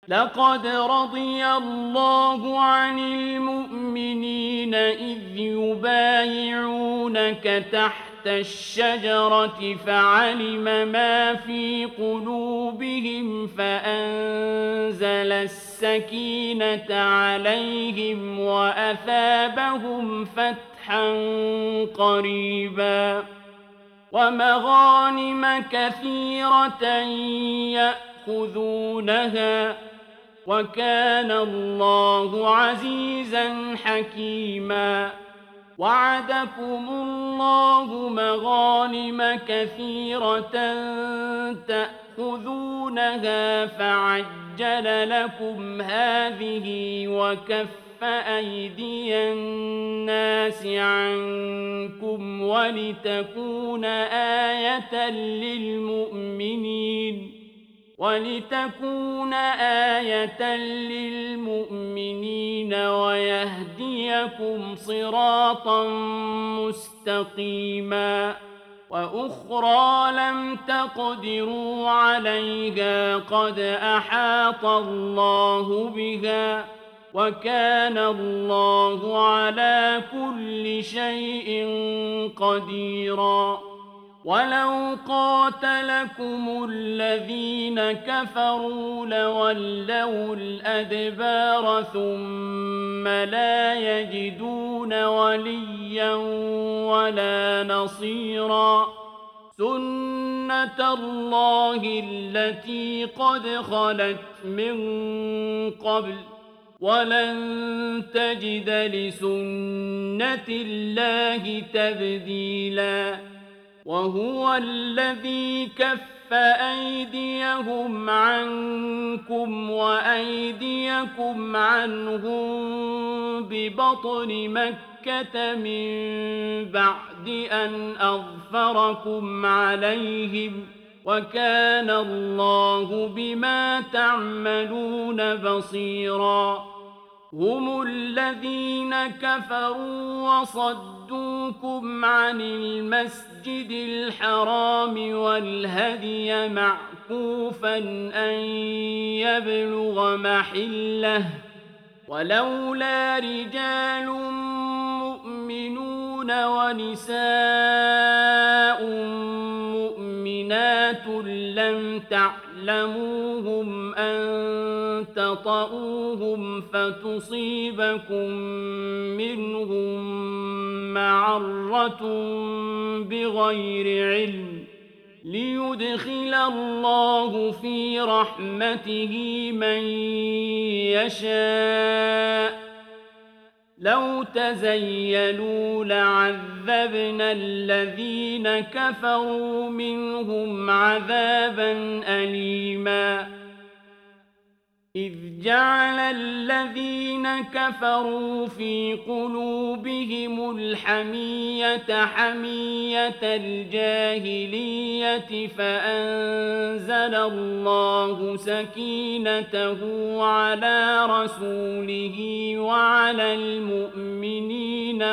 لقد رضي الله عن المؤمنين إذ يبايعونك تحت الشجرة فعلم ما في قلوبهم فأنزل السكينة عليهم وأثابهم فتحا قريبا ومغانم كثيرة يأخذونها وكان الله عزيزا حكيما وعدكم الله مغانم كثيرة تأخذونها فعجل لكم هذه وكف أيدي الناس عنكم ولتكون آية للمؤمنين ويهديكم صراطا مستقيما وأخرى لم تقدروا عليها قد أحاط الله بها وكان الله على كل شيء قديرا ولو قاتلكم الذين كفروا لولوا الأدبار ثم لا يجدون وليا ولا نصيرا سنة الله التي قد خلت من قبل ولن تجد لسنة الله تبديلا وهو الذي كف أيديهم عنكم وأيديكم عنهم ببطن مكة من بعد أن أظفركم عليهم وكان الله بما تعملون بصيرا هم الذين كفروا وصدوكم عن المسجد الحرام والهدي معكوفا أن يبلغ محله ولولا رجال مؤمنون ونساء مؤمنات لم تعلموهم أن تطؤوهم فتصيبكم منهم معرة بغير علم ليدخل الله في رحمته من يشاء لو تزيلوا لعذبنا الذين كفروا منهم عذابا أليما إذ جعل الذين كفروا في قلوبهم الحمية حمية الجاهلية فأنزل الله سكينته على رسوله وعلى المؤمنين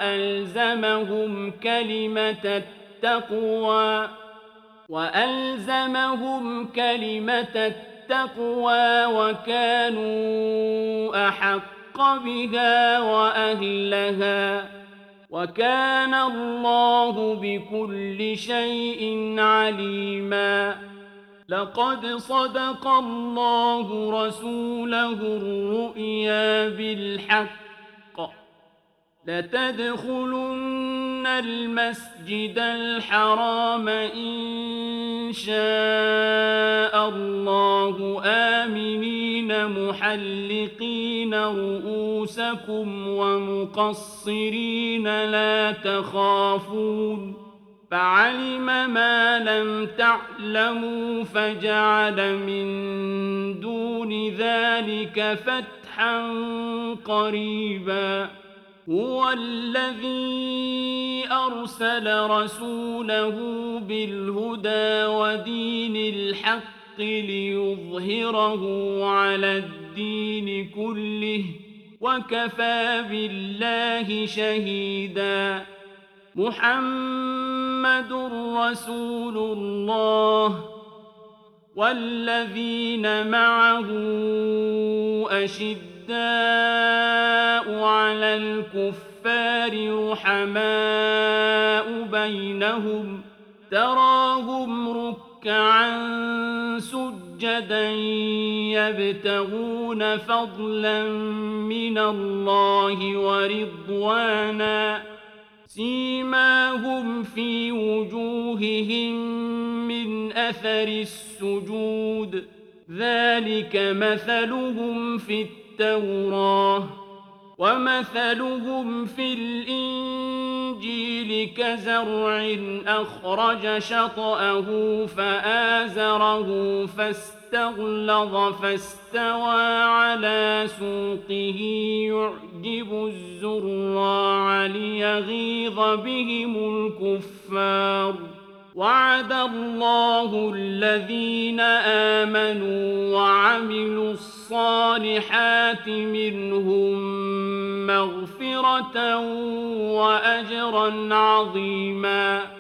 وألزمهم كلمة التقوى وكانوا أحق بها وأهلها وكان الله بكل شيء عليما لقد صدق الله رسوله الرؤيا بالحق لتدخلن المسجد الحرام إن شاء الله آمنين محلقين رؤوسكم ومقصرين لا تخافون فعلم ما لم تعلموا فجعل من دون ذلك فتحا قريبا هو الذي أرسل رسوله بالهدى ودين الحق ليظهره على الدين كله وكفى بالله شهيدا محمد رسول الله والذين معه أشداء على الكفار رحماء بينهم تراهم ركعا سجدا يبتغون فضلا من الله ورضوانا سيماهم في وجوههم من أثر السجود ذلك مثلهم في التوراة ومثلهم في الإنجيل كزرع أخرج شطأه فآزره فاستغلظ فاستوى على سوقه يعجب الزراع ليغيظ بهم الكفار وعد الله الذين آمنوا وعملوا الصالحات منهم مغفرة وأجرا عظيما